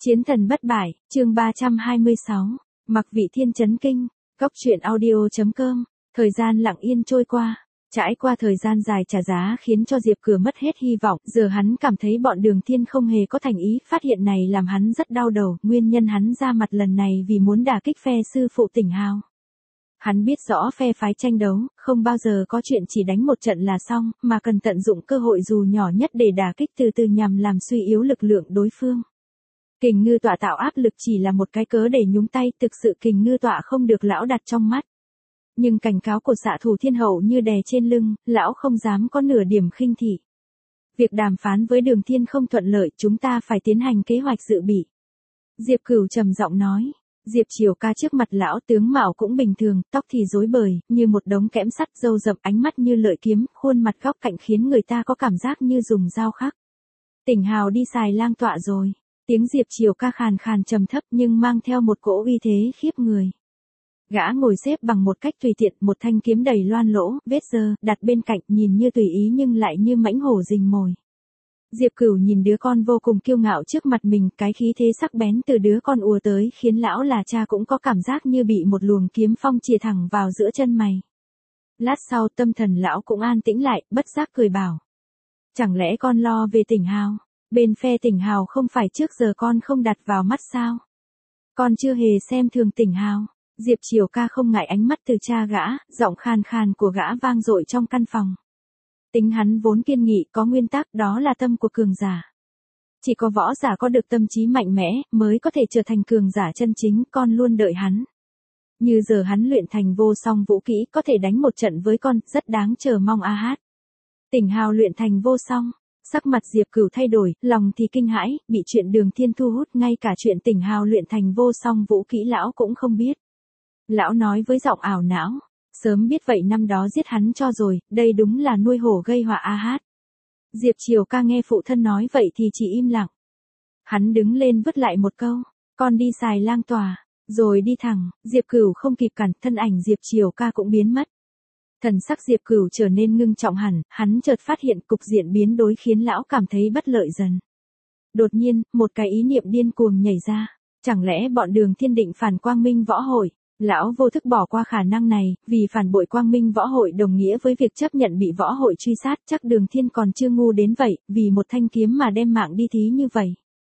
Chiến thần bất bại, chương 326. Mặc Vị Thiên chấn kinh. Góc truyện audio.com. Thời gian lặng yên trôi qua. Trải qua thời gian dài trả giá khiến cho Diệp Cửa mất hết hy vọng. Giờ hắn cảm thấy bọn Đường Thiên không hề có thành ý. Phát hiện này làm hắn rất đau đầu. Nguyên nhân hắn ra mặt lần này vì muốn đả kích phe sư phụ Tỉnh Hào. Hắn biết rõ phe phái tranh đấu, không bao giờ có chuyện chỉ đánh một trận là xong, mà cần tận dụng cơ hội dù nhỏ nhất để đả kích từ từ nhằm làm suy yếu lực lượng đối phương. Kình Ngư Tọa tạo áp lực chỉ là một cái cớ để nhúng tay, thực sự Kình Ngư Tọa không được lão đặt trong mắt. Nhưng cảnh cáo của xạ thủ thiên hậu như đè trên lưng, lão không dám có nửa điểm khinh thị. Việc đàm phán với Đường Thiên không thuận lợi, chúng ta phải tiến hành kế hoạch dự bị. Diệp Cửu trầm giọng nói. Diệp Triều Ca trước mặt lão tướng mạo cũng bình thường, tóc thì rối bời, như một đống kẽm sắt, râu rậm, ánh mắt như lợi kiếm, khuôn mặt góc cạnh khiến người ta có cảm giác như dùng dao khắc. Tỉnh Hào đi xài lang tọa rồi. Tiếng Diệp Triều Ca khàn khàn trầm thấp nhưng mang theo một cỗ uy thế khiếp người. Gã ngồi xếp bằng một cách tùy tiện, một thanh kiếm đầy loan lỗ, vết dơ, đặt bên cạnh, nhìn như tùy ý nhưng lại như mãnh hổ rình mồi. Diệp Cửu nhìn đứa con vô cùng kiêu ngạo trước mặt mình, cái khí thế sắc bén từ đứa con ùa tới khiến lão là cha cũng có cảm giác như bị một luồng kiếm phong chìa thẳng vào giữa chân mày. Lát sau tâm thần lão cũng an tĩnh lại, bất giác cười bảo. Chẳng lẽ con lo về Tỉnh Hào? Bên phe Tỉnh Hào không phải trước giờ con không đặt vào mắt sao? Con chưa hề xem thường Tỉnh Hào. Diệp Triều Ca không ngại ánh mắt từ cha gã, giọng khàn khàn của gã vang dội trong căn phòng. Tính hắn vốn kiên nghị, có nguyên tắc, đó là tâm của cường giả. Chỉ có võ giả có được tâm trí mạnh mẽ, mới có thể trở thành cường giả chân chính, con luôn đợi hắn. Như giờ hắn luyện thành vô song vũ kỹ, có thể đánh một trận với con, rất đáng chờ mong a hát. Tỉnh Hào luyện thành vô song, sắc mặt Diệp Cửu thay đổi, lòng thì kinh hãi, bị chuyện Đường Thiên thu hút, ngay cả chuyện Tỉnh Hào luyện thành vô song vũ kỹ lão cũng không biết. Lão nói với giọng ảo não. Sớm biết vậy năm đó giết hắn cho rồi, đây đúng là nuôi hổ gây họa a hát. Diệp Triều Ca nghe phụ thân nói vậy thì chỉ im lặng. Hắn đứng lên vứt lại một câu, con đi xài lang tòa, rồi đi thẳng. Diệp Cửu không kịp cản, thân ảnh Diệp Triều Ca cũng biến mất. Thần sắc Diệp Cửu trở nên ngưng trọng hẳn, hắn chợt phát hiện cục diện biến đổi khiến lão cảm thấy bất lợi dần. Đột nhiên, một cái ý niệm điên cuồng nhảy ra, chẳng lẽ bọn Đường Thiên định phản Quang Minh Võ Hội? Lão vô thức bỏ qua khả năng này, vì phản bội Quang Minh Võ Hội đồng nghĩa với việc chấp nhận bị Võ Hội truy sát, chắc Đường Thiên còn chưa ngu đến vậy, vì một thanh kiếm mà đem mạng đi thí như vậy.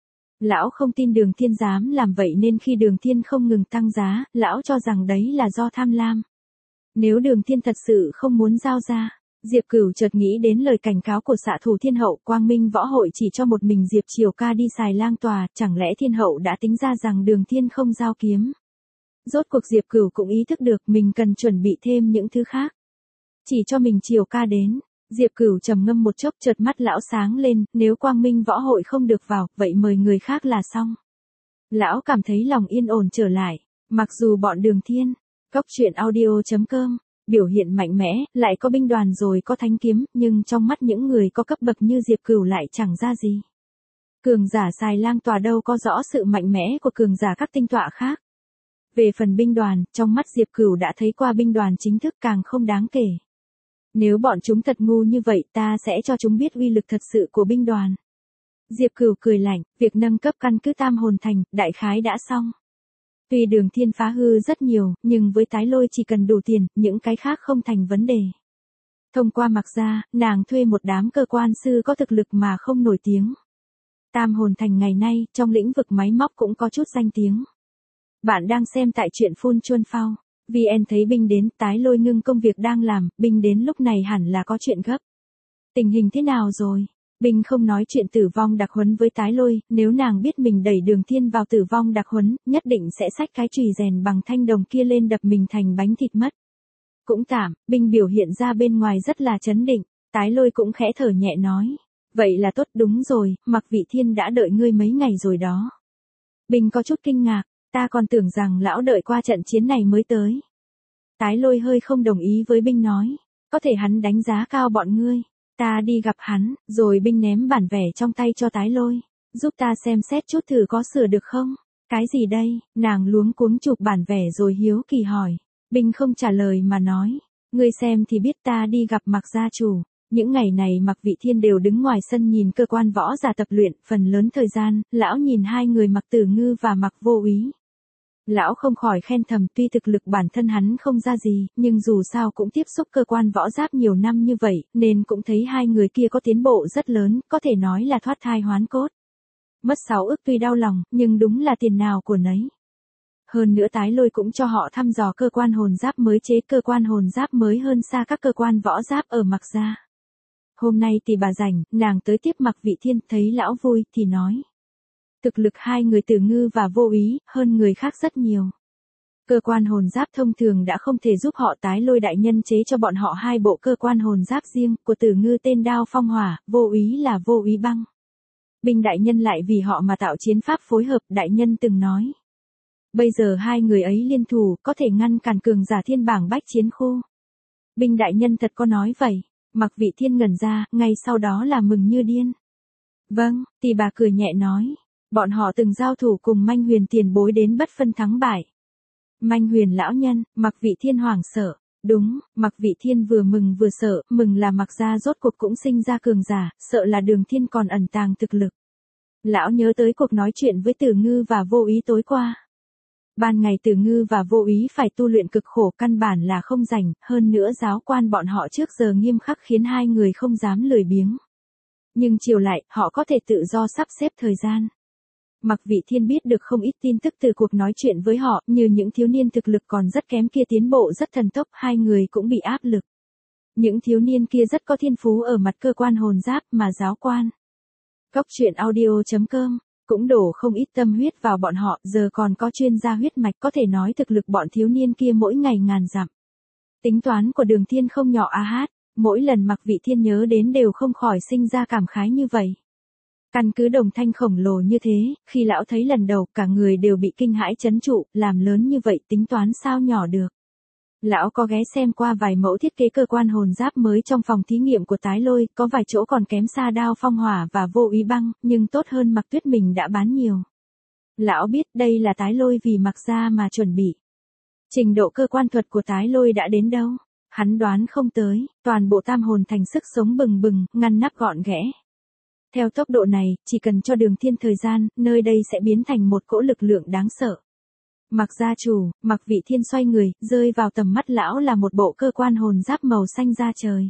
Lão không tin Đường Thiên dám làm vậy nên khi Đường Thiên không ngừng tăng giá, lão cho rằng đấy là do tham lam. Nếu Đường Thiên thật sự không muốn giao ra, Diệp Cửu chợt nghĩ đến lời cảnh cáo của xạ thủ thiên hậu, Quang Minh Võ Hội chỉ cho một mình Diệp Triều Ca đi xài lang tòa, chẳng lẽ thiên hậu đã tính ra rằng Đường Thiên không giao kiếm. Rốt cuộc Diệp Cửu cũng ý thức được mình cần chuẩn bị thêm những thứ khác. Chỉ cho mình Triều Ca đến, Diệp Cửu trầm ngâm một chốc, chợt mắt lão sáng lên, nếu Quang Minh Võ Hội không được vào, vậy mời người khác là xong. Lão cảm thấy lòng yên ổn trở lại, mặc dù bọn Đường Thiên, góc truyện audio.com, biểu hiện mạnh mẽ, lại có binh đoàn rồi có thánh kiếm, nhưng trong mắt những người có cấp bậc như Diệp Cửu lại chẳng ra gì. Cường giả xài lang tòa đâu có rõ sự mạnh mẽ của cường giả các tinh tọa khác. Về phần binh đoàn, trong mắt Diệp Cửu đã thấy qua binh đoàn chính thức càng không đáng kể. Nếu bọn chúng thật ngu như vậy ta sẽ cho chúng biết uy lực thật sự của binh đoàn. Diệp Cửu cười lạnh, việc nâng cấp căn cứ Tam Hồn Thành, đại khái đã xong. Tuy Đường Thiên phá hư rất nhiều, nhưng với Tái Lôi chỉ cần đủ tiền, những cái khác không thành vấn đề. Thông qua Mặc Gia, nàng thuê một đám cơ quan sư có thực lực mà không nổi tiếng. Tam Hồn Thành ngày nay, trong lĩnh vực máy móc cũng có chút danh tiếng. Bạn đang xem tại truyện Phun Chuân Phao. VN thấy binh đến, Tái Lôi ngưng công việc đang làm, binh đến lúc này hẳn là có chuyện gấp. Tình hình thế nào rồi? Binh không nói chuyện tử vong đặc huấn với Tái Lôi, nếu nàng biết mình đẩy Đường Thiên vào tử vong đặc huấn, nhất định sẽ xách cái chùy rèn bằng thanh đồng kia lên đập mình thành bánh thịt mất. Cũng tạm, binh biểu hiện ra bên ngoài rất là trấn định, Tái Lôi cũng khẽ thở nhẹ nói. Vậy là tốt, đúng rồi, Mặc Vị Thiên đã đợi ngươi mấy ngày rồi đó. Binh có chút kinh ngạc. Ta còn tưởng rằng lão đợi qua trận chiến này mới tới. Tái Lôi hơi không đồng ý với binh nói. Có thể hắn đánh giá cao bọn ngươi. Ta đi gặp hắn, rồi binh ném bản vẽ trong tay cho Tái Lôi. Giúp ta xem xét chút thử có sửa được không? Cái gì đây? Nàng luống cuống chụp bản vẽ rồi hiếu kỳ hỏi. Binh không trả lời mà nói. Ngươi xem thì biết, ta đi gặp Mặc gia chủ. Những ngày này Mạc Vị Thiên đều đứng ngoài sân nhìn cơ quan võ giả tập luyện, phần lớn thời gian, lão nhìn hai người Mạc Tử Ngư và Mạc Vô Úy. Lão không khỏi khen thầm, tuy thực lực bản thân hắn không ra gì, nhưng dù sao cũng tiếp xúc cơ quan võ giáp nhiều năm như vậy, nên cũng thấy hai người kia có tiến bộ rất lớn, có thể nói là thoát thai hoán cốt. Mất 6 ức tuy đau lòng, nhưng đúng là tiền nào của nấy. Hơn nữa Tái Lôi cũng cho họ thăm dò cơ quan hồn giáp mới chế, cơ quan hồn giáp mới hơn xa các cơ quan võ giáp ở Mạc gia. Hôm nay thì bà rảnh, nàng tới tiếp Mạc Vị Thiên, thấy lão vui thì nói. Thực lực hai người Tử Ngư và Vô Úy hơn người khác rất nhiều. Cơ quan hồn giáp thông thường đã không thể giúp họ, Tái Lôi đại nhân chế cho bọn họ 2 bộ cơ quan hồn giáp riêng, của Tử Ngư tên Đao Phong Hỏa, Vô Úy là Vô Úy Băng. Binh đại nhân lại vì họ mà tạo chiến pháp phối hợp, đại nhân từng nói. Bây giờ hai người ấy liên thủ, có thể ngăn cản cường giả thiên bảng bách chiến khu. Binh đại nhân thật có nói vậy. Mạc Vị Thiên ngẩn ra, ngay sau đó là mừng như điên. Vâng, thì bà cười nhẹ nói. Bọn họ từng giao thủ cùng Manh Huyền tiền bối đến bất phân thắng bại. Manh Huyền lão nhân, Mạc Vị Thiên hoảng sợ. Đúng, Mạc Vị Thiên vừa mừng vừa sợ, mừng là Mạc gia rốt cuộc cũng sinh ra cường giả, sợ là Đường Thiên còn ẩn tàng thực lực. Lão nhớ tới cuộc nói chuyện với Tử Ngư và Vô Úy tối qua. Ban ngày Tử Ngư và Vô Úy phải tu luyện cực khổ, căn bản là không rảnh, hơn nữa giáo quan bọn họ trước giờ nghiêm khắc khiến hai người không dám lười biếng. Nhưng chiều lại, họ có thể tự do sắp xếp thời gian. Mạc Vị Thiên biết được không ít tin tức từ cuộc nói chuyện với họ, như những thiếu niên thực lực còn rất kém kia tiến bộ rất thần tốc, hai người cũng bị áp lực. Những thiếu niên kia rất có thiên phú ở mặt cơ quan hồn giáp mà giáo quan. Cốc.audio.com cũng đổ không ít tâm huyết vào bọn họ, giờ còn có chuyên gia huyết mạch, có thể nói thực lực bọn thiếu niên kia mỗi ngày ngàn dặm. Tính toán của Đường Thiên không nhỏ a hát, mỗi lần Mạc Vị Thiên nhớ đến đều không khỏi sinh ra cảm khái như vậy. Căn cứ Đồng Thanh khổng lồ như thế, khi lão thấy lần đầu, cả người đều bị kinh hãi trấn trụ, làm lớn như vậy tính toán sao nhỏ được. Lão có ghé xem qua vài mẫu thiết kế cơ quan hồn giáp mới trong phòng thí nghiệm của Tái Lôi, có vài chỗ còn kém xa Đao Phong Hỏa và Vô Úy Băng, nhưng tốt hơn Mạc Tuyết mình đã bán nhiều. Lão biết đây là Tái Lôi vì Mạc gia mà chuẩn bị. Trình độ cơ quan thuật của Tái Lôi đã đến đâu? Hắn đoán không tới, toàn bộ tam hồn thành sức sống bừng bừng, ngăn nắp gọn ghẽ. Theo tốc độ này, chỉ cần cho Đường Thiên thời gian, nơi đây sẽ biến thành một cỗ lực lượng đáng sợ. Mạc gia chủ, Mạc Vị Thiên xoay người, rơi vào tầm mắt lão là một bộ cơ quan hồn giáp màu xanh da trời.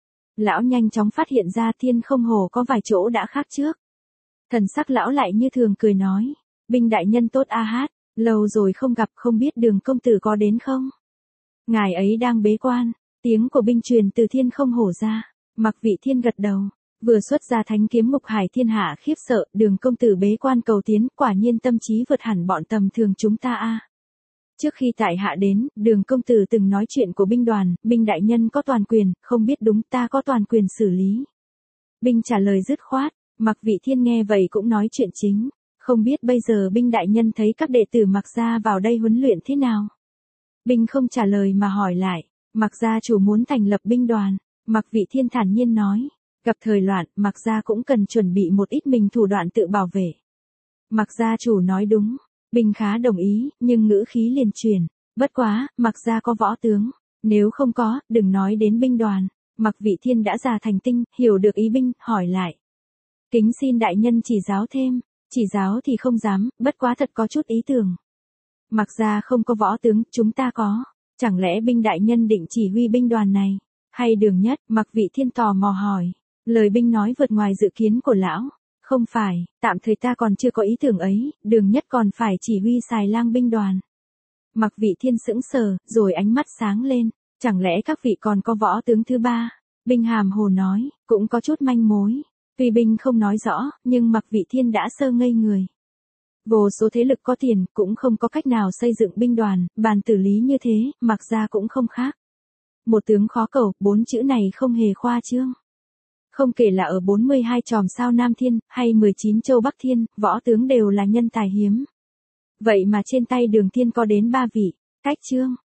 Lão nhanh chóng phát hiện ra Thiên không hồ có vài chỗ đã khác trước. Thần sắc lão lại như thường cười nói, binh đại nhân tốt a hát, lâu rồi không gặp, không biết Đường công tử có đến không? Ngài ấy đang bế quan, tiếng của binh truyền từ Thiên không hổ ra, Mạc Vị Thiên gật đầu. Vừa xuất ra thánh kiếm ngục hải thiên hạ khiếp sợ, Đường công tử bế quan cầu tiến, quả nhiên tâm trí vượt hẳn bọn tầm thường chúng ta a. Trước khi tại hạ đến, Đường công tử từng nói chuyện của binh đoàn, binh đại nhân có toàn quyền, không biết đúng, ta có toàn quyền xử lý. Binh trả lời dứt khoát, Mạc Vị Thiên nghe vậy cũng nói chuyện chính, không biết bây giờ binh đại nhân thấy các đệ tử Mạc gia vào đây huấn luyện thế nào. Binh không trả lời mà hỏi lại, Mạc gia chủ muốn thành lập binh đoàn, Mạc Vị Thiên thản nhiên nói. Gặp thời loạn, Mạc gia cũng cần chuẩn bị một ít mình thủ đoạn tự bảo vệ. Mạc gia chủ nói đúng, binh khá đồng ý, nhưng ngữ khí liền truyền. Bất quá, Mạc gia có võ tướng, nếu không có, đừng nói đến binh đoàn. Mạc Vị Thiên đã già thành tinh, hiểu được ý binh, hỏi lại. Kính xin đại nhân chỉ giáo thêm, chỉ giáo thì không dám, bất quá thật có chút ý tưởng. Mạc gia không có võ tướng, chúng ta có, chẳng lẽ binh đại nhân định chỉ huy binh đoàn này, hay Đường Nhất? Mạc Vị Thiên tò mò hỏi. Lời binh nói vượt ngoài dự kiến của lão. Không phải, tạm thời ta còn chưa có ý tưởng ấy, Đường Nhất còn phải chỉ huy Xài Lang binh đoàn. Mạc Vị Thiên sững sờ, rồi ánh mắt sáng lên. Chẳng lẽ các vị còn có võ tướng thứ ba? Binh hàm hồ nói, cũng có chút manh mối. Tuy binh không nói rõ, nhưng Mạc Vị Thiên đã sơ ngây người. Vô số thế lực có tiền, cũng không có cách nào xây dựng binh đoàn, bàn tử lý như thế, Mạc gia cũng không khác. Một tướng khó cầu, 4 chữ này không hề khoa trương. Không kể là ở 42 chòm sao Nam Thiên, hay 19 châu Bắc Thiên, võ tướng đều là nhân tài hiếm. Vậy mà trên tay Đường Thiên có đến 3 vị. Cách chương.